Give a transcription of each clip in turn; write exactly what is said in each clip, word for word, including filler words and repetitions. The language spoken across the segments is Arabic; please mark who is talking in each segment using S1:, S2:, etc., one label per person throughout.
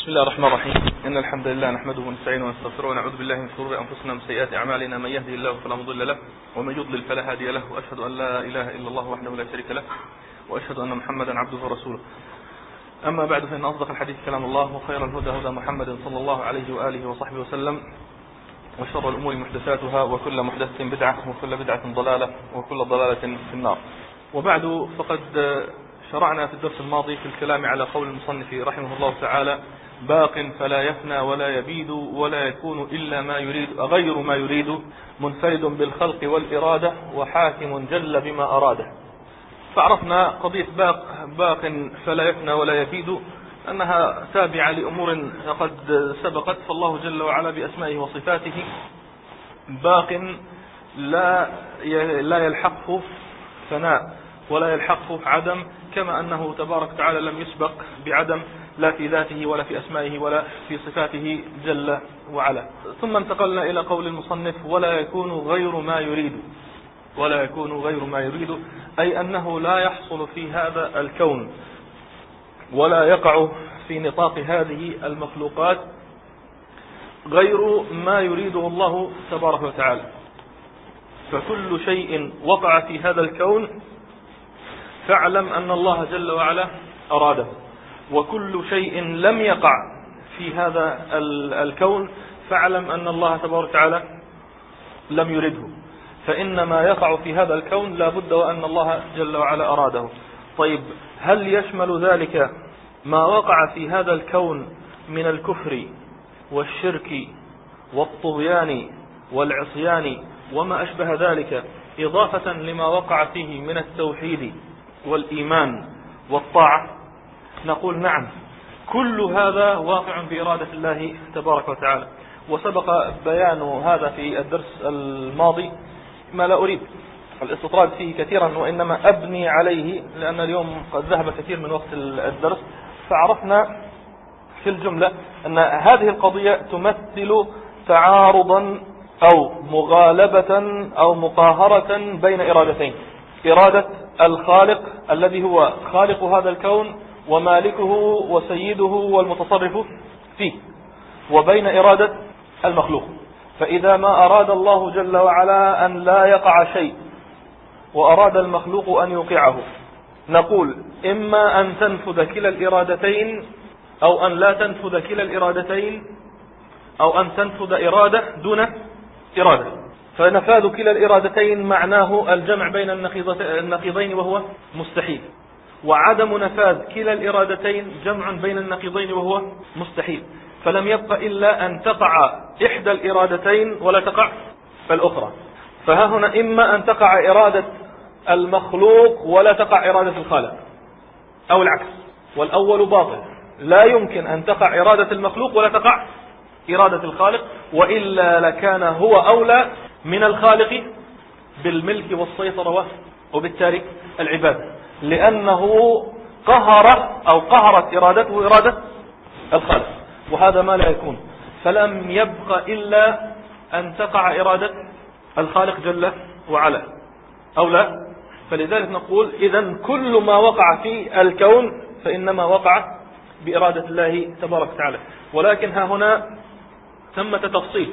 S1: بسم الله الرحمن الرحيم. إن الحمد لله نحمده ونستعينه ونستغفره ونعوذ بالله من شرور أنفسنا ومن سيئات أعمالنا. من يهده الله فلا مضل له ومن يضلل فلا هادي له، وأشهد أن لا إله إلا الله وحده لا شريك له، وأشهد أن محمدا عبده ورسوله. أما بعد، فإن أصدق الحديث كلام الله، وخير الهدى هدى محمد صلى الله عليه وآله وصحبه وسلم، وشر الأمور محدثاتها، وكل محدثة بدعة، وكل بدعة ضلالة، وكل ضلالة في النار. وبعد، فقد شرعنا في الدرس الماضي في الكلام على قول المصنف رحمه الله تعالى: باق فلا يفنى ولا يبيد ولا يكون إلا ما يريد غير ما يريد، منفرد بالخلق والإرادة، وحاكم جل بما أراده. فعرفنا قضية باق باق فلا يفنى ولا يبيد أنها تابعة لأمور قد سبقت، فالله جل وعلا بأسمائه وصفاته باق لا لا يلحقه فناء ولا يلحقه عدم، كما أنه تبارك وتعالى لم يسبق بعدم لا في ذاته ولا في أسمائه ولا في صفاته جل وعلا. ثم انتقلنا إلى قول المصنف: ولا يكون غير ما يريد. ولا يكون غير ما يريد أي أنه لا يحصل في هذا الكون ولا يقع في نطاق هذه المخلوقات غير ما يريده الله تبارك وتعالى. فكل شيء وقع في هذا الكون فاعلم أن الله جل وعلا أراده، وكل شيء لم يقع في هذا الكون فاعلم أن الله تبارك وتعالى لم يرده. فإن ما يقع في هذا الكون لا بد وأن الله جل وعلا أراده. طيب، هل يشمل ذلك ما وقع في هذا الكون من الكفر والشرك والطغيان والعصيان وما أشبه ذلك، إضافة لما وقع فيه من التوحيد والإيمان والطاعة؟ نقول نعم، كل هذا واقع بإرادة الله تبارك وتعالى. وسبق بيان هذا في الدرس الماضي، ما لا أريد الاستطراد فيه كثيرا، وإنما أبني عليه لأن اليوم قد ذهب كثير من وقت الدرس. فعرفنا في الجملة أن هذه القضية تمثل تعارضا أو مغالبة أو مقاهرة بين إرادتين: إرادة الخالق الذي هو خالق هذا الكون ومالكه وسيده والمتصرف فيه، وبين إرادة المخلوق. فإذا ما أراد الله جل وعلا أن لا يقع شيء وأراد المخلوق أن يوقعه، نقول إما أن تنفذ كلا الإرادتين أو أن لا تنفذ كلا الإرادتين، أو أن تنفذ إرادة دون إرادة. فنفاذ كلا الإرادتين معناه الجمع بين النقيضين وهو مستحيل، وعدم نفاذ كلا الإرادتين جمع بين النقيضين وهو مستحيل. فلم يبق إلا أن تقع إحدى الإرادتين ولا تقع الأخرى. فها هنا إما أن تقع إرادة المخلوق ولا تقع إرادة الخالق، أو العكس، والأول باطل. لا يمكن أن تقع إرادة المخلوق ولا تقع إرادة الخالق، وإلا لكان هو أولى من الخالق بالملك والسيطرة وبالتالي العبادة، لأنه قهر أو قهرت إرادته إرادة الخالق، وهذا ما لا يكون. فلم يبق إلا أن تقع إرادة الخالق جل وعلا أو لا. فلذلك نقول إذن كل ما وقع في الكون فإنما وقع بإرادة الله تبارك وتعالى. ولكن ها هنا ثمة تفصيل،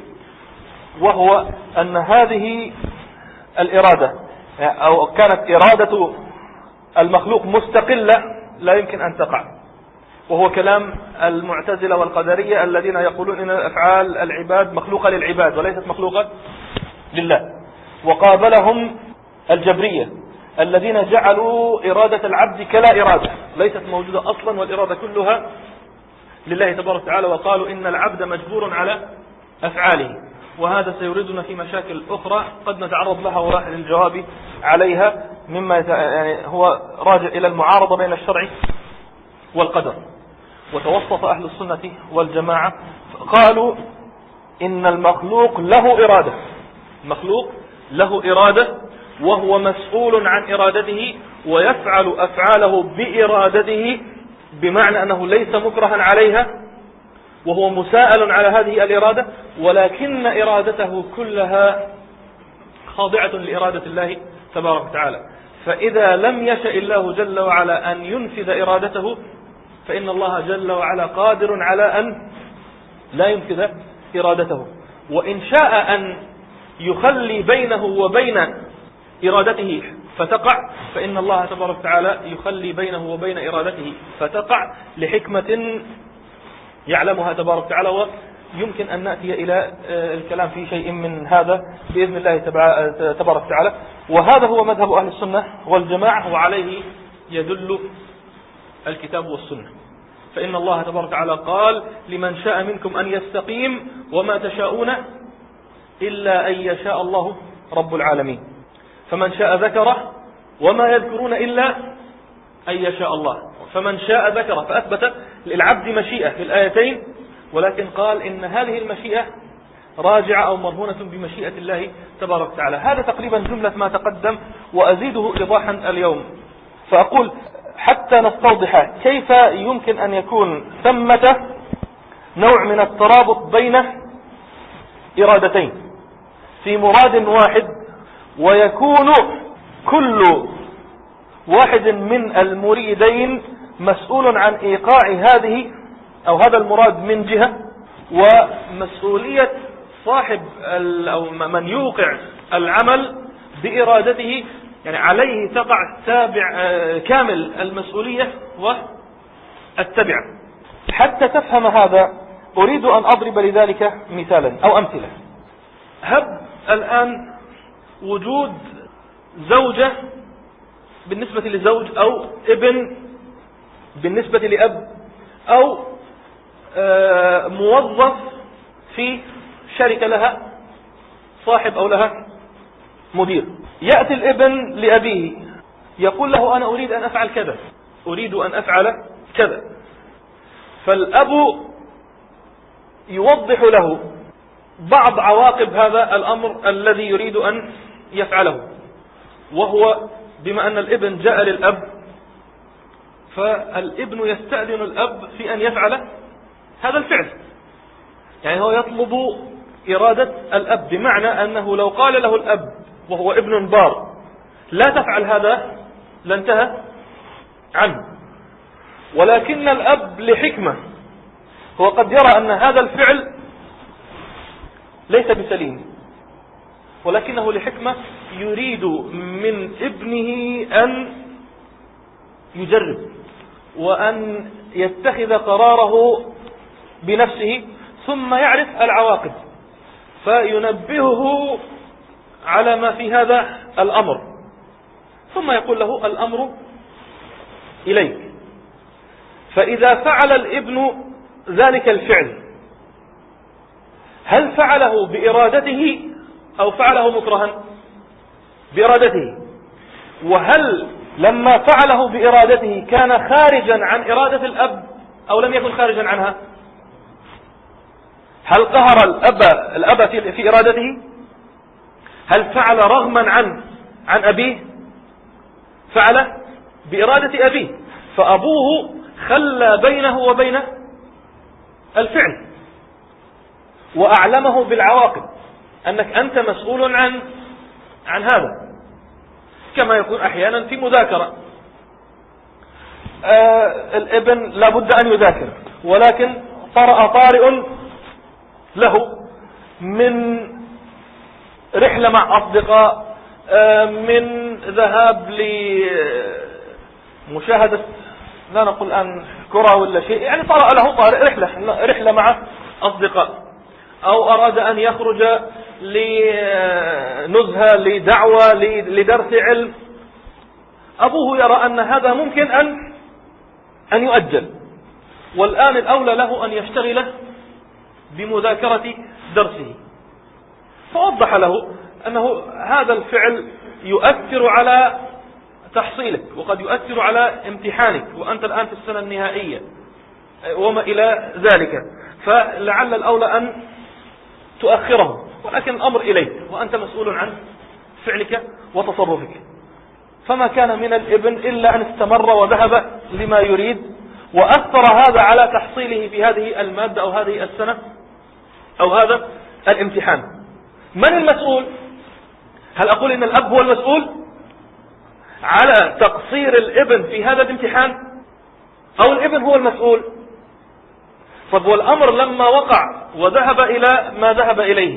S1: وهو أن هذه الإرادة أو كانت إرادة المخلوق مستقلة لا يمكن أن تقع، وهو كلام المعتزلة والقدرية الذين يقولون إن أفعال العباد مخلوقة للعباد وليست مخلوقة لله. وقابلهم الجبرية الذين جعلوا إرادة العبد كلا إرادة، ليست موجودة أصلا، والإرادة كلها لله تبارك وتعالى، وقالوا إن العبد مجبور على أفعاله. وهذا سيوردنا في مشاكل أخرى قد نتعرض لها وراح للجواب عليها، مما يعني هو راجع إلى المعارضة بين الشرع والقدر. وتوسط أهل السنة والجماعة قالوا إن المخلوق له إرادة، مخلوق له إرادة، وهو مسؤول عن إرادته ويفعل أفعاله بإرادته، بمعنى أنه ليس مكرها عليها، وهو مساءل على هذه الإرادة، ولكن إرادته كلها خاضعة لإرادة الله تبارك وتعالى. فإذا لم يشأ الله جل وعلا أن ينفذ إرادته
S2: فإن الله جل وعلا قادر على أن لا ينفذ إرادته. وإن شاء أن يخلي بينه وبين إرادته فتقع، فإن الله تبارك وتعالى يخلي بينه وبين إرادته فتقع لحكمة يعلمها تبارك وتعالى، ويمكن أن نأتي إلى الكلام في شيء من هذا بإذن الله تبارك وتعالى. وهذا هو مذهب أهل السنة والجماعة، وعليه يدل الكتاب والسنة. فإن الله تبارك وتعالى قال: لمن شاء منكم أن يستقيم وما تشاءون إلا أن يشاء الله رب العالمين. فمن شاء ذكره وما يذكرون إلا أن يشاء الله. فمن شاء ذكره، فأثبت للعبد مشيئة في الآيتين، ولكن قال إن هذه المشيئة راجعة أو مرهونة بمشيئة الله تبارك وتعالى. هذا تقريبا جملة ما تقدم، وأزيده إيضاحا اليوم. فأقول حتى نستوضح كيف يمكن أن يكون ثمة نوع من الترابط بين إرادتين في مراد واحد، ويكون كل واحد من المريدين مسؤول عن إيقاع هذه أو هذا المراد من جهة، ومسؤولية صاحب أو من يوقع العمل بإرادته يعني عليه تقع تابع كامل المسؤولية والتبع. حتى تفهم هذا أريد أن أضرب لذلك مثالا أو أمثلة. هب الآن وجود زوجة بالنسبة لزوج، أو ابن بالنسبة لأب، أو موظف في شركة لها صاحب أو لها مدير. يأتي الابن لأبيه يقول له: أنا أريد أن أفعل كذا، أريد أن أفعل كذا. فالأب يوضح له بعض عواقب هذا الأمر الذي يريد أن يفعله، وهو بما أن الابن جاء للأب، فالابن يستأذن الأب في أن يفعل هذا الفعل. يعني هو يطلب إرادة الأب، بمعنى أنه لو قال له الأب وهو ابن بار: لا تفعل هذا، لانتهى عنه. ولكن الأب لحكمة، هو قد يرى أن هذا الفعل ليس بسليم، ولكنه لحكمة يريد من ابنه أن يجرب وأن يتخذ قراره بنفسه، ثم يعرف العواقب فينبهه على ما في هذا الأمر، ثم يقول له: الأمر إليك. فإذا فعل الابن ذلك الفعل، هل فعله بإرادته أو فعله مكرها؟ بإرادته. وهل لما فعله بإرادته كان خارجا عن إرادة الأب أو لم يكن خارجا عنها؟ هل قهر الأب, الأب في, في إرادته؟ هل فعل رغما عن عن أبيه؟ فعل بإرادة أبيه، فأبوه خلى بينه وبين الفعل وأعلمه بالعواقب، أنك أنت مسؤول عن عن هذا. كما يكون أحيانا في مذاكرة، آه الابن لابد أن يذاكر، ولكن طرأ طارئ له من رحلة مع أصدقاء، آه من ذهاب لمشاهدة لا نقول الآن كرة ولا شيء، يعني طرأ له طارئ رحلة رحلة مع أصدقاء، أو أراد أن يخرج لنزهة لدعوة لدرس علم. أبوه يرى أن هذا ممكن أن أن يؤجل، والآن الأولى له أن يشتغل بمذاكرة درسه، فوضح له أنه هذا الفعل يؤثر على تحصيلك، وقد يؤثر على امتحانك، وأنت الآن في السنة النهائية وما إلى ذلك، فلعل الأولى أن تؤخره، ولكن الأمر إليك وأنت مسؤول عن فعلك وتصرفك. فما كان من الابن إلا أن استمر وذهب لما يريد، وأثر هذا على تحصيله في هذه المادة أو هذه السنة أو هذا الامتحان. من المسؤول؟ هل أقول إن الأب هو المسؤول على تقصير الابن في هذا الامتحان؟ أو الابن هو المسؤول؟ طب والأمر لما وقع وذهب إلى ما ذهب إليه،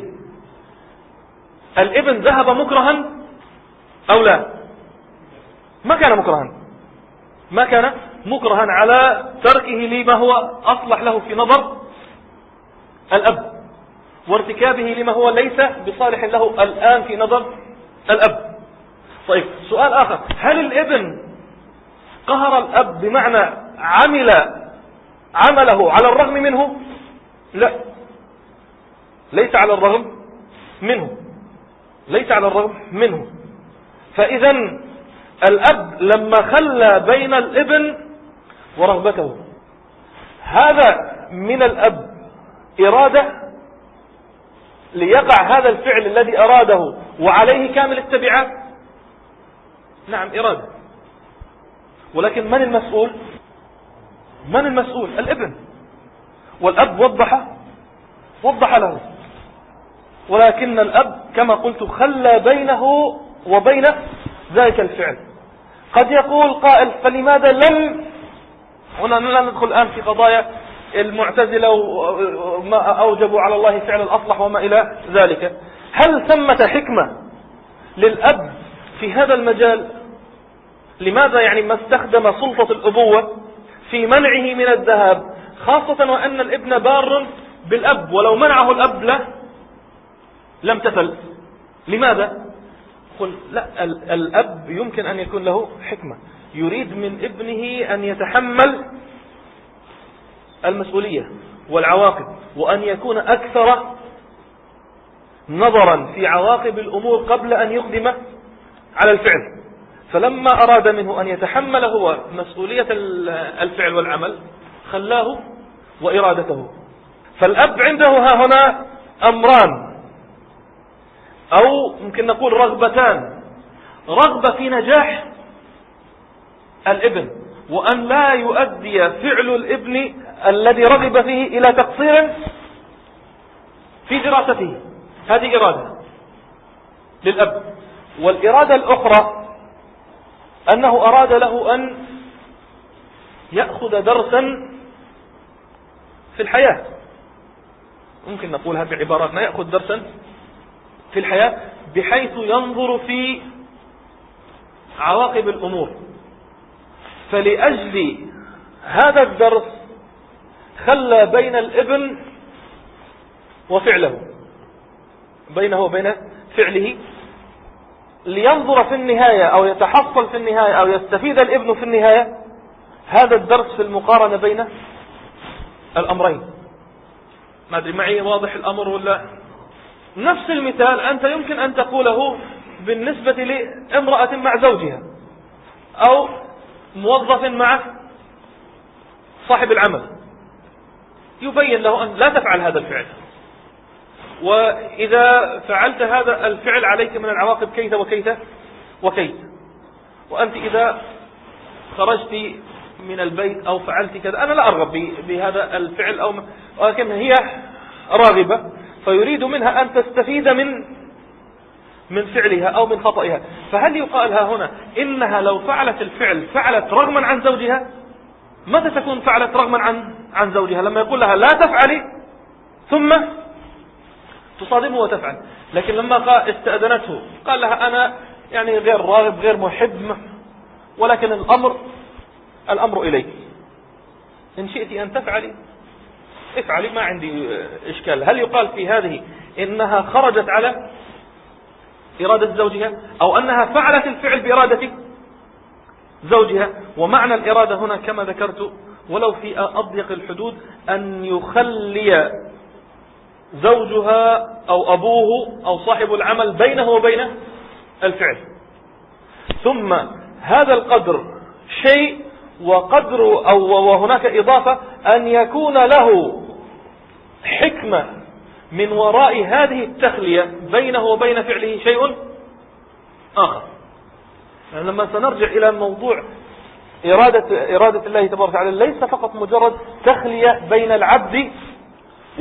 S2: الابن ذهب مكرها أو لا؟ ما كان مكرها، ما كان مكرها على تركه لما هو أصلح له في نظر الأب، وارتكابه لما هو ليس بصالح له الآن في نظر الأب. طيب سؤال آخر، هل الابن قهر الأب بمعنى عمل عمله على الرغم منه؟ لا، ليس على الرغم منه، ليس على الرغم منه. فإذا الأب لما خلى بين الابن ورغبته، هذا من الأب إرادة ليقع هذا الفعل الذي أراده وعليه كامل التبعات؟ نعم إرادة، ولكن من المسؤول؟ من المسؤول؟ الابن. والأب وضح وضح له، ولكن الأب كما قلت خلى بينه وبين ذلك الفعل. قد يقول قائل فلماذا لم، هنا لا ندخل الآن في قضايا المعتزلة وما أوجبوا على الله فعل الأصلح وما إلى ذلك، هل ثمة حكمة للأب في هذا المجال؟ لماذا يعني ما استخدم سلطة الأبوة في منعه من الذهاب، خاصة وأن الابن بار بالأب، ولو منعه الأب له لم تفل؟ لماذا؟ قل لا، الأب يمكن أن يكون له حكمة، يريد من ابنه أن يتحمل المسؤولية والعواقب، وأن يكون أكثر نظرا في عواقب الأمور قبل أن يقدم على الفعل. فلما أراد منه أن يتحمل هو مسؤولية الفعل والعمل خلاه وإرادته. فالأب عنده ها هنا أمران، أو ممكن نقول رغبتان: رغبة في نجاح الابن، وأن لا يؤدي فعل الابن الذي رغب فيه إلى تقصير في دراسته، هذه إرادة للأب. والإرادة الأخرى أنه أراد له أن يأخذ درسا في الحياة، ممكن نقولها بعباراتنا، يأخذ درسا في الحياة بحيث ينظر في عواقب الأمور. فلأجل هذا الدرس خلى بين الابن وفعله، بينه وبين فعله، لينظر في النهاية أو يتحصل في النهاية أو يستفيد الابن في النهاية هذا الدرس في المقارنة بين الأمرين. ما أدري معي واضح الأمر ولا؟ نفس المثال أنت يمكن أن تقوله بالنسبة لامرأة مع زوجها، أو موظف مع صاحب العمل، يبين له أن لا تفعل هذا الفعل، وإذا فعلت هذا الفعل عليك من العواقب كيت وكيت وكيت، وأنت إذا خرجت من البيت أو فعلت كذا، أنا لا أرغب بهذا الفعل، أو ولكن هي راغبة فيريد منها أن تستفيد من من فعلها أو من خطئها. فهل يقال ها هنا إنها لو فعلت الفعل فعلت رغما عن زوجها؟ متى تكون فعلت رغما عن عن زوجها؟ لما يقول لها لا تفعلي ثم تصادمه وتفعل. لكن لما قال استأذنته قال لها أنا يعني غير راغب غير محب، ولكن الأمر الأمر إليك، إن شئت أن تفعلي افعلي، ما عندي إشكال. هل يقال في هذه إنها خرجت على إرادة زوجها، أو أنها فعلت الفعل بإرادة زوجها؟ ومعنى الإرادة هنا كما ذكرت ولو في أضيق الحدود أن يخلي زوجها أو أبوه أو صاحب العمل بينه وبين الفعل. ثم هذا القدر شيء، وقدر أو وهناك إضافة أن يكون له حكمة من وراء هذه التخلية بينه وبين فعله شيء آخر. يعني لما سنرجع إلى موضوع إرادة, إرادة الله تبارك وتعالى، ليس فقط مجرد تخلية بين العبد و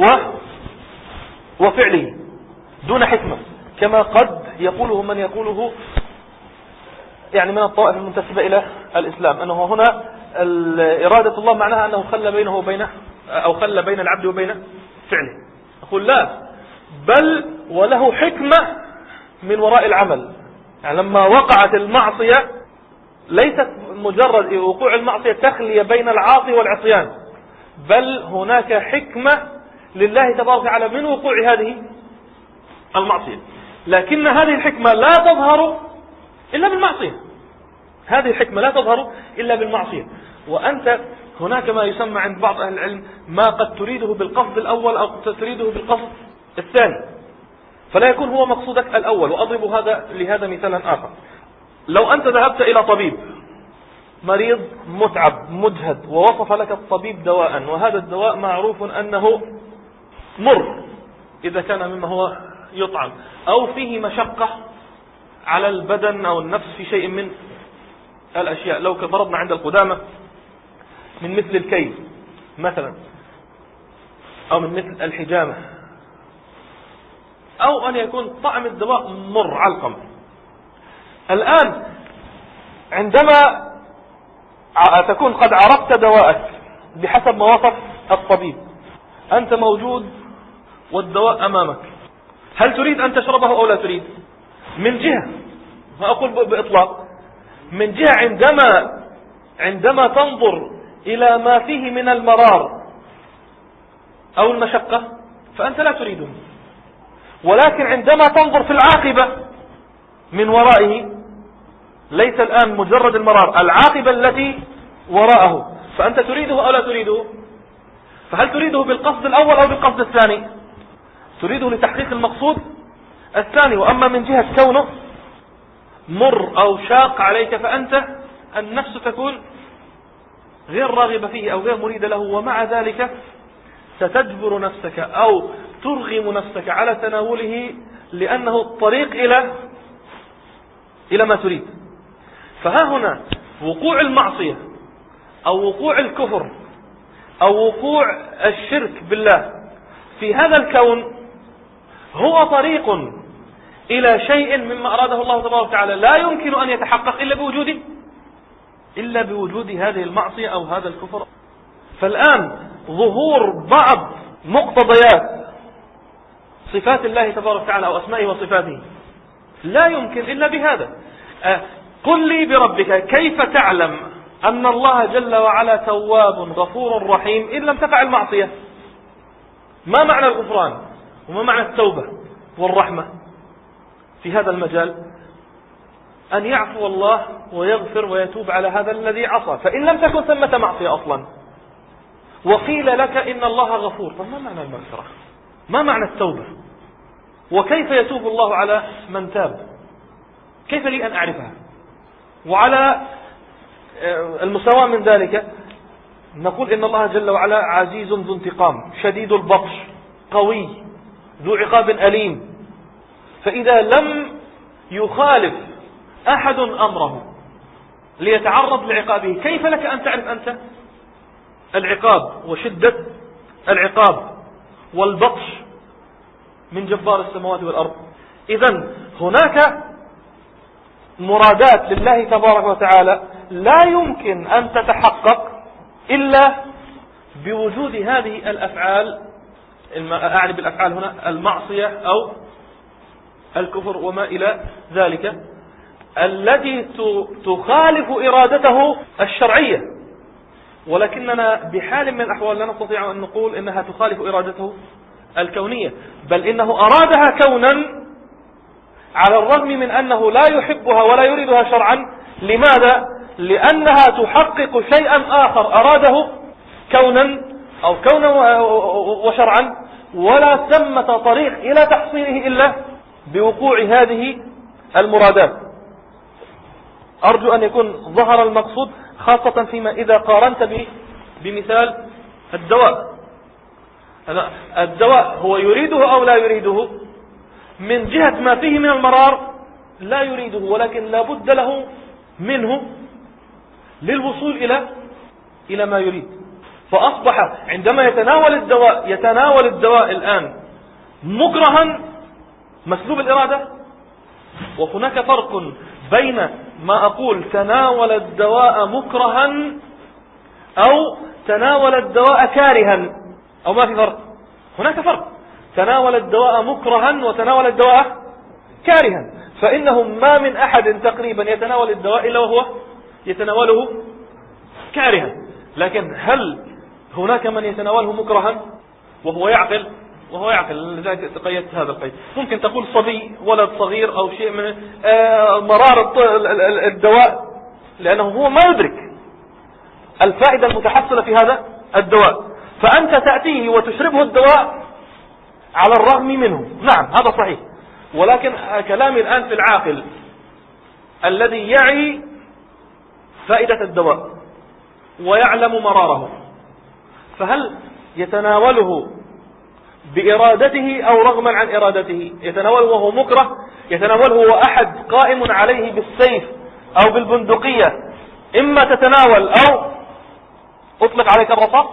S2: وفعله دون حكمة، كما قد يقوله من يقوله يعني من الطوائف المنتسبة إلى الإسلام، أنه هنا إرادة الله معناها أنه خلى بينه وبينه أو خلى بين العبد وبين فعله. أقول لا، بل وله حكمة من وراء العمل. يعني لما وقعت المعصية ليست مجرد وقوع المعصية تخلي بين العاصي والعصيان، بل هناك حكمة لله تبارك وتعالى من وقوع هذه المعصية، لكن هذه الحكمة لا تظهر إلا بالمعصية. هذه الحكمة لا تظهر إلا بالمعصية. وأنت هناك ما يسمى عند بعض أهل العلم ما قد تريده بالقصد الأول أو تريده بالقصد الثاني، فلا يكون هو مقصودك الأول. وأضرب هذا لهذا مثالا آخر. لو أنت ذهبت إلى طبيب مريض متعب مجهد ووصف لك الطبيب دواء، وهذا الدواء معروف أنه مر إذا كان مما هو يطعم، أو فيه مشقة على البدن أو النفس في شيء من الأشياء، لو كضربنا عند القدامى من مثل الكي مثلا، أو من مثل الحجامة، أو أن يكون طعم الدواء مر علقم. الآن عندما تكون قد عرفت دواءك بحسب ما وصف الطبيب، أنت موجود والدواء أمامك، هل تريد أن تشربه أو لا تريد؟ من جهة، ما أقول بإطلاق، من جهة عندما عندما تنظر إلى ما فيه من المرار أو المشقة فأنت لا تريده، ولكن عندما تنظر في العاقبة من ورائه، ليس الآن مجرد المرار، العاقبة التي وراءه، فأنت تريده أو لا تريده؟ فهل تريده بالقصد الأول أو بالقصد الثاني؟ تريده لتحقيق المقصود الثاني. وأما من جهة كونه مر أو شاق عليك فأنت النفس تكون غير راغبة فيه أو غير مريدة له، ومع ذلك ستجبر نفسك أو ترغم نفسك على تناوله لأنه الطريق إلى إلى ما تريد. فها هنا وقوع المعصية أو وقوع الكفر أو وقوع الشرك بالله في هذا الكون هو طريق إلى شيء مما أراده الله تبارك وتعالى لا يمكن أن يتحقق إلا بوجود إلا بوجود هذه المعصية أو هذا الكفر. فالآن ظهور بعض مقتضيات صفات الله تبارك وتعالى أو أسمائه وصفاته لا يمكن إلا بهذا. قل لي بربك كيف تعلم أن الله جل وعلا تواب غفور رحيم إن لم تقع المعصية؟ ما معنى الغفران وما معنى التوبة والرحمة في هذا المجال؟ أن يعفو الله ويغفر ويتوب على هذا الذي عصى، فإن لم تكن ثمة معصية أصلا وقيل لك إن الله غفور، طب ما معنى المغفرة؟ ما معنى التوبة؟ وكيف يتوب الله على من تاب؟ كيف لي أن أعرفها؟ وعلى المساواة من ذلك نقول إن الله جل وعلا عزيز ذو انتقام شديد البطش قوي ذو عقاب أليم، فإذا لم يخالف أحد أمره ليتعرض لعقابه كيف لك أن تعرف أنت العقاب وشدة العقاب والبطش من جبار السماوات والأرض؟ إذن هناك مرادات لله تبارك وتعالى لا يمكن أن تتحقق إلا بوجود هذه الأفعال، أعني بالأفعال هنا المعصية أو الكفر وما إلى ذلك، التي تخالف إرادته الشرعية، ولكننا بحال من الأحوال لا نستطيع أن نقول إنها تخالف إرادته الكونية، بل إنه أرادها كونا على الرغم من أنه لا يحبها ولا يريدها شرعا. لماذا؟ لأنها تحقق شيئا آخر أراده كونا أو كونا وشرعا، ولا ثمة طريق إلى تحصيله إلا بوقوع هذه المرادات. أرجو أن يكون ظهر المقصود، خاصة فيما إذا قارنت بمثال الدواء. الدواء هو يريده أو لا يريده؟ من جهة ما فيه من المرار لا يريده، ولكن لا بد له منه للوصول إلى إلى ما يريد. فأصبح عندما يتناول الدواء يتناول الدواء الآن مكرها مسلوب الإرادة. وهناك فرق بين ما أقول تناول الدواء مكرها أو تناول الدواء كارها، أو ما في فرق؟ هناك فرق. تناول الدواء مكرها وتناول الدواء كارها، فإنه ما من أحد تقريبا يتناول الدواء إلا وهو يتناوله كارها. لكن هل هناك من يتناوله مكرها وهو يعقل؟ وهو يعقل، لذلك تقيدت هذا القيد. ممكن تقول صبي، ولد صغير، أو شيء من مرارة الدواء، لأنه هو ما يدرك الفائدة المتحصلة في هذا الدواء، فأنت تأتيه وتشربه الدواء على الرغم منه. نعم هذا صحيح، ولكن كلامي الآن في العاقل الذي يعي فائدة الدواء ويعلم مراره، فهل يتناوله بإرادته أو رغما عن إرادته؟ يتناوله وهو مكره؟ يتناوله وأحد قائم عليه بالسيف أو بالبندقية، إما تتناول أو أطلق عليك الرصاص؟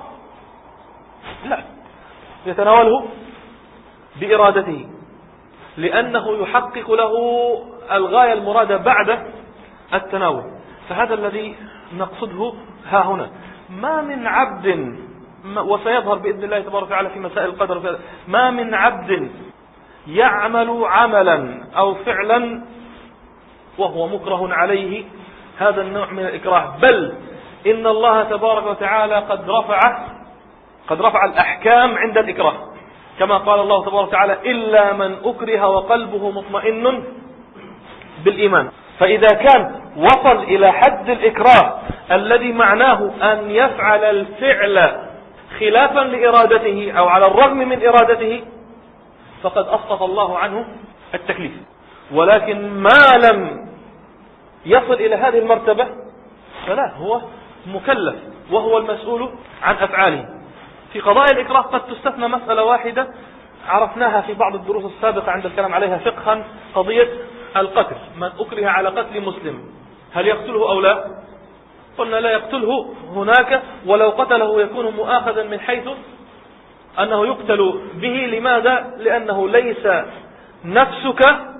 S2: لا، يتناوله بإرادته، لأنه يحقق له الغاية المرادة بعد التناول. فهذا الذي نقصده ها هنا. ما من عبد، وسيظهر بإذن الله تبارك وتعالى في مسائل القدر، ما من عبد يعمل عملا أو فعلا وهو مكره عليه، هذا النوع من الإكراه. بل إن الله تبارك وتعالى قد رفع قد رفع الأحكام عند الإكراه، كما قال الله تبارك وتعالى: إلا من أكره وقلبه مطمئن بالإيمان. فإذا كان وصل إلى حد الإكراه الذي معناه أن يفعل الفعل خلافا لإرادته أو على الرغم من إرادته، فقد أسقط الله عنه التكليف. ولكن ما لم يصل إلى هذه المرتبة فلا، هو مكلف وهو المسؤول عن أفعاله. في قضاء الإكراه قد تستثنى مسألة واحدة عرفناها في بعض الدروس السابقة عند الكلام عليها فقها، قضية القتل. من أكره على قتل مسلم هل يقتله أو لا؟ قلنا لا يقتله هناك، ولو قتله يكون مؤاخذا من حيث أنه يقتل به. لماذا؟ لأنه ليس نفسك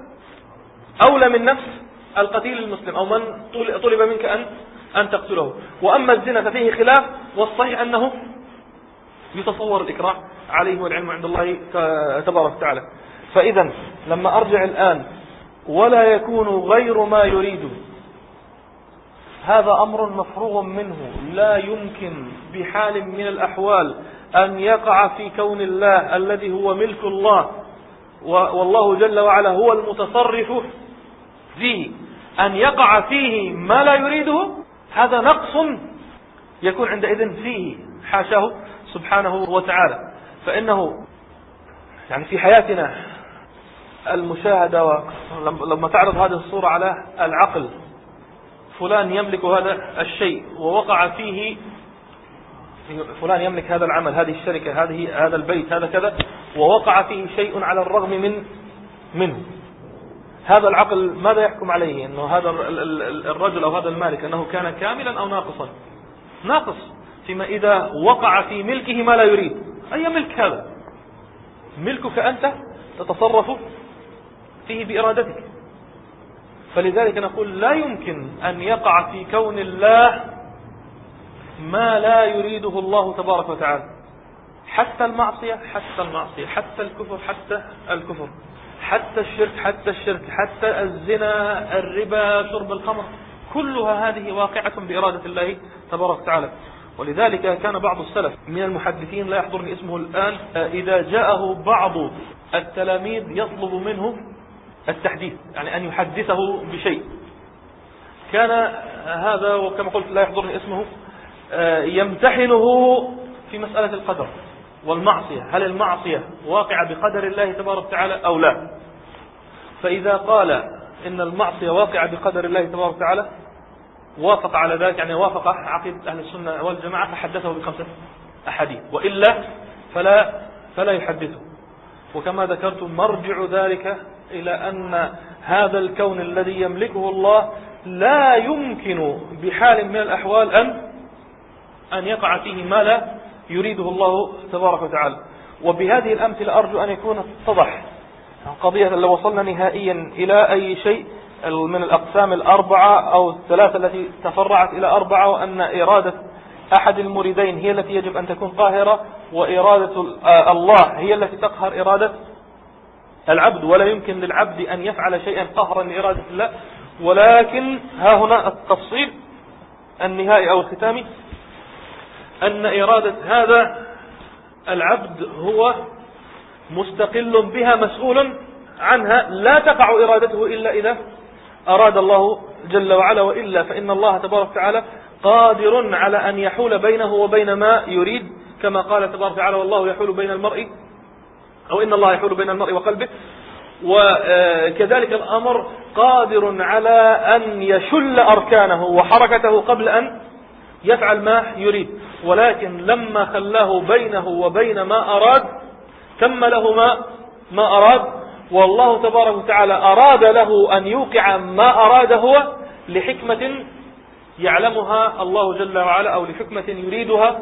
S2: أولى من نفس القتيل المسلم أو من طلب منك أن أن تقتله. وأما الزنا ففيه خلاف، والصحيح أنه يتصور الإكراه عليه والعلم عند الله تبارك وتعالى. فإذا لما أرجع الآن: ولا يكون غير ما يريد، هذا أمر مفروغ منه، لا يمكن بحال من الأحوال أن يقع في كون الله الذي هو ملك الله والله جل وعلا هو المتصرف فيه، أن يقع فيه ما لا يريده. هذا نقص يكون عندئذ فيه، حاشاه سبحانه وتعالى. فإنه يعني في حياتنا المشاهدة، لما تعرض هذه الصورة على العقل: فلان يملك هذا الشيء ووقع فيه، فلان يملك هذا العمل، هذه الشركة، هذه هذا البيت، هذا كذا، ووقع فيه شيء على الرغم من منه. هذا العقل ماذا يحكم عليه؟ أنه هذا الرجل أو هذا المالك أنه كان كاملا أو ناقصا؟ ناقص، فيما إذا وقع في ملكه ما لا يريد. أي ملك هذا؟ ملكك أنت تتصرف فيه بإرادتك. فلذلك نقول لا يمكن أن يقع في كون الله ما لا يريده الله تبارك وتعالى، حتى المعصية حتى المعصية حتى الكفر حتى الكفر، حتى الشرك حتى الشرك، حتى الزنا، الربا، شرب الخمر، كلها هذه واقعة بإرادة الله تبارك وتعالى. ولذلك كان بعض السلف من المحدثين، لا يحضرني اسمه الآن، إذا جاءه بعض التلاميذ يطلب منه التحديث، يعني أن يحدثه بشيء، كان هذا وكما قلت لا يحضرني اسمه يمتحنه في مسألة القدر والمعصية، هل المعصية واقعة بقدر الله تبارك وتعالى أو لا؟ فإذا قال إن المعصية واقعة بقدر الله تبارك وتعالى وافق على ذلك، يعني وافق عقيدة أهل السنة والجماعة، فحدثه بخمسة أحاديث، وإلا فلا فلا يحدثه. وكما ذكرت مرجع ذلك إلى أن هذا الكون الذي يملكه الله لا يمكن بحال من الأحوال أن أن يقع فيه ما لا يريده الله تبارك وتعالى. وبهذه الأمثلة أرجو أن يكون اتضح قضية لو وصلنا نهائيا إلى أي شيء من الأقسام الأربعة أو الثلاثة التي تفرعت إلى أربعة، وأن إرادة أحد المريدين هي التي يجب أن تكون قاهرة، وإرادة الله هي التي تقهر إرادة العبد، ولا يمكن للعبد أن يفعل شيئا قهرا لإرادة الله. ولكن ها هنا التفصيل النهائي أو الختامي، أن إرادة هذا العبد هو مستقل بها مسؤول عنها، لا تقع إرادته إلا إذا أراد الله جل وعلا، وإلا فإن الله تبارك وتعالى قادر على أن يحول بينه وبين ما يريد، كما قال تبارك وتعالى والله يحول بين المرء أو إن الله يحول بين المرء وقلبه. وكذلك الأمر قادر على أن يشل أركانه وحركته قبل أن يفعل ما يريد، ولكن لما خلاه بينه وبين ما أراد تم له ما ما أراد. والله تبارك وتعالى أراد له أن يوقع ما أراد هو لحكمة يعلمها الله جل وعلا، أو لحكمة يريدها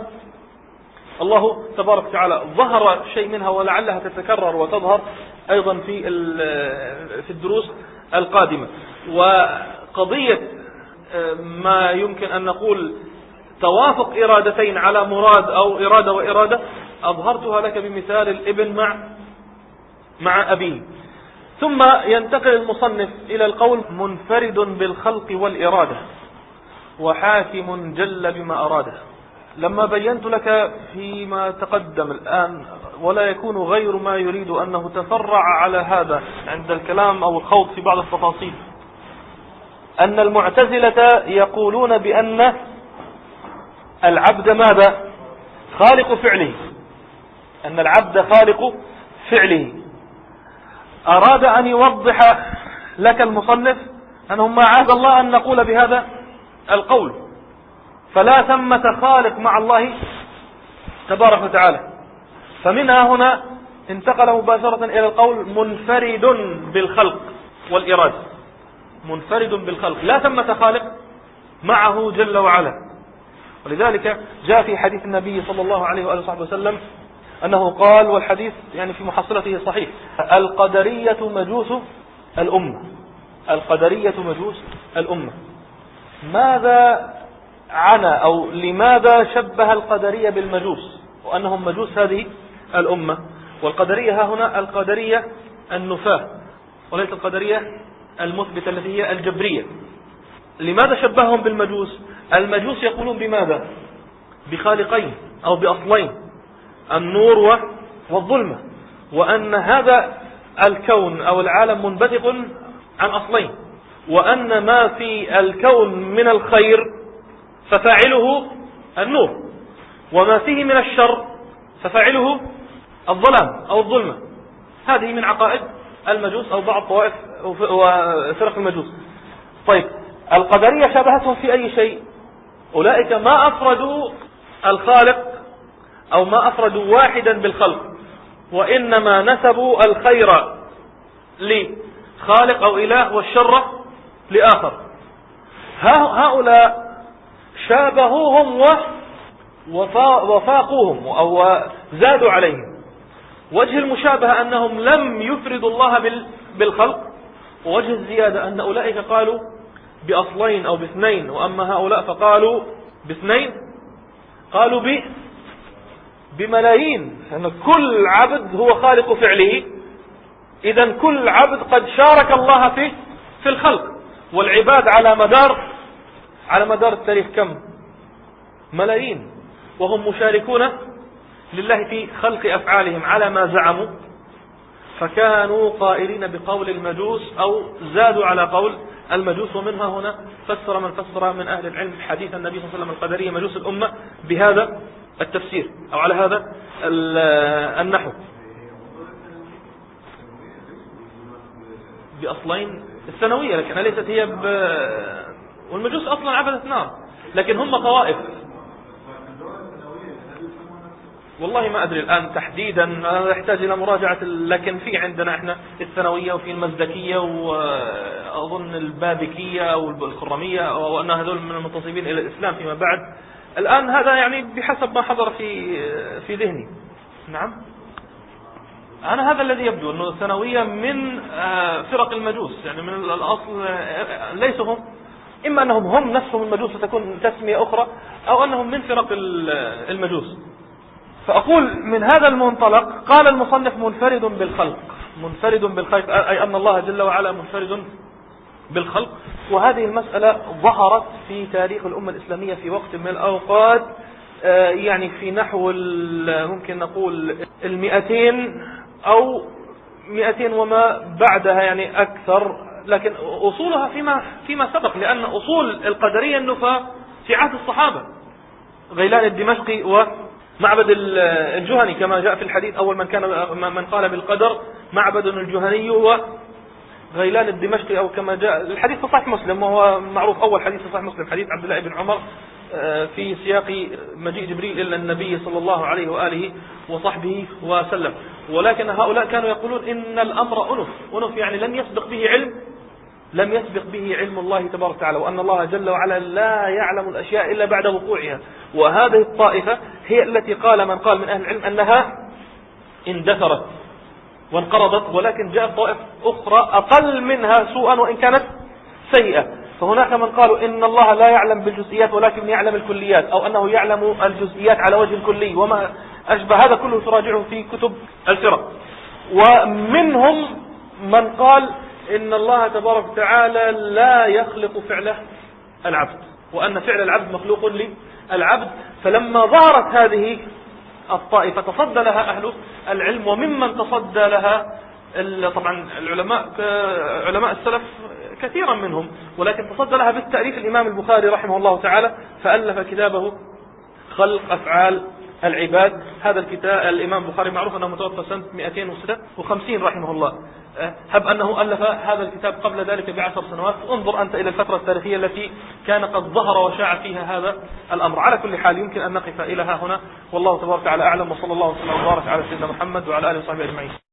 S2: الله تبارك وتعالى. ظهر شيء منها ولعلها تتكرر وتظهر أيضا في في الدروس القادمة. وقضية ما يمكن أن نقول توافق إرادتين على مراد أو إرادة وإرادة أظهرتها لك بمثال الابن مع مع أبيه. ثم ينتقل المصنف إلى القول منفرد بالخلق والإرادة وحاكم جل بما أراده. لما بينت لك فيما تقدم الآن ولا يكون غير ما يريد أنه تفرع على هذا عند الكلام أو الخوض في بعض التفاصيل، أن المعتزلة يقولون بأن العبد ماذا؟ خالق فعله، أن العبد خالق فعله. أراد أن يوضح لك المصنف أنه ما عاد الله أن نقول بهذا القول، فلا ثمة خالق مع الله تبارك وتعالى. فمنها هنا انتقل مباشرة إلى القول منفرد بالخلق والإرادة، منفرد بالخلق، لا ثمة خالق معه جل وعلا. ولذلك جاء في حديث النبي صلى الله عليه وآله وصحبه وسلم أنه قال، والحديث يعني في محصلته صحيح: القدرية مجوس الأمة، القدرية مجوس الأمة. ماذا عنى أو لماذا شبه القدرية بالمجوس وأنهم مجوس هذه الأمة؟ والقدرية ها هنا القدرية النفاة وليس القدرية المثبتة التي هي الجبرية. لماذا شبههم بالمجوس؟ المجوس يقولون بماذا؟ بخالقين أو بأصلين، النور والظلمة، وأن هذا الكون أو العالم منبثق عن أصلين، وأن ما في الكون من الخير ففاعله النور، وما فيه من الشر ففاعله الظلام أو الظلمة. هذه من عقائد المجوس أو بعض طوائف وفرق المجوس. طيب، القدرية شبهتهم في أي شيء؟ أولئك ما أفردوا الخالق أو ما أفردوا واحدا بالخلق، وإنما نسبوا الخير لخالق أو إله والشر لآخر. هؤلاء شابهوهم وفاقوهم أو زادوا عليهم. وجه المشابهة أنهم لم يفردوا الله بالخلق، ووجه الزيادة أن أولئك قالوا بأصلين أو باثنين، وأما هؤلاء فقالوا باثنين، قالوا ب بملايين، أن كل عبد هو خالق فعله. إذن كل عبد قد شارك الله في في الخلق. والعباد على مدار على مدار التاريخ كم؟ ملايين، وهم مشاركون لله في خلق أفعالهم على ما زعموا. فكانوا قائلين بقول المجوس أو زادوا على قول المجوس. ومنها هنا فسر من فسر من أهل العلم حديث النبي صلى الله عليه وسلم القدرية مجوس الأمة بهذا التفسير أو على هذا النحو. بأصلين الثانوية، لكن ليست هي ب... والمجوس أصلا عبدت نار، لكن هم طوائف. والله ما أدري الآن تحديدا، يحتاج إلى مراجعة، لكن في عندنا إحنا الثانوية وفي المزدكية وأظن البابكية أو الخرمية، وأن هذول من المنتصبين إلى الإسلام فيما بعد. الآن هذا يعني بحسب ما حضر في في ذهني. نعم، أنا هذا الذي يبدو أنه الثانوية من فرق المجوس، يعني من الأصل ليسوا هم إما أنهم هم نفسهم المجوس فتكون تسمية أخرى، أو أنهم من فرق المجوس. فأقول من هذا المنطلق قال المصنف منفرد بالخلق، منفرد بالخلق أي أن الله جل وعلا منفرد بالخلق. وهذه المسألة ظهرت في تاريخ الأمة الإسلامية في وقت من الأوقات، يعني في نحو ممكن نقول المئتين أو مئتين وما بعدها، يعني أكثر، لكن أصولها فيما فيما سبق، لأن أصول القدرية النفاة في عهد الصحابة، غيلان الدمشقي ومعبد الجهني كما جاء في الحديث، أول من كان من قال بالقدر معبد الجهني وغيلان الدمشقي، أو كما جاء الحديث في صحيح مسلم، وهو معروف أول حديث في صحيح مسلم حديث عبد الله بن عمر في سياق مجيء جبريل إلى النبي صلى الله عليه وآله وصحبه وسلم. ولكن هؤلاء كانوا يقولون إن الأمر أنف، أنف يعني لم يسبق به علم، لم يسبق به علم الله تبارك وتعالى، وأن الله جل وعلا لا يعلم الأشياء إلا بعد وقوعها. وهذه الطائفة هي التي قال من قال من أهل العلم أنها اندثرت وانقرضت، ولكن جاءت طائفة أخرى أقل منها سوءا وإن كانت سيئة. فهناك من قالوا إن الله لا يعلم بالجزئيات ولكن يعلم الكليات، أو أنه يعلم الجزئيات على وجه الكلي وما أشبه هذا كله تراجعه في كتب الفرق. ومنهم من قال إن الله تبارك وتعالى لا يخلق فعله العبد، وأن فعل العبد مخلوق للعبد. فلما ظهرت هذه الطائفة تصدى لها أهل العلم، وممن تصدى لها طبعا العلماء علماء السلف كثيرا منهم، ولكن تصدى لها بالتأليف الإمام البخاري رحمه الله تعالى، فألف كتابه خلق أفعال العباد. هذا الكتاب الإمام البخاري معروف أنه متوفى سنة مئتين وستة وخمسين رحمه الله، هب أنه ألف هذا الكتاب قبل ذلك بعشر سنوات. انظر أنت إلى الفترة التاريخية التي كان قد ظهر وشاع فيها هذا الأمر. على كل حال يمكن أن نقف إلى ها هنا، والله تبارك وتعالى أعلم، وصلى الله وسلم وبارك على سيدنا محمد وعلى آله وصحبه أجمعين.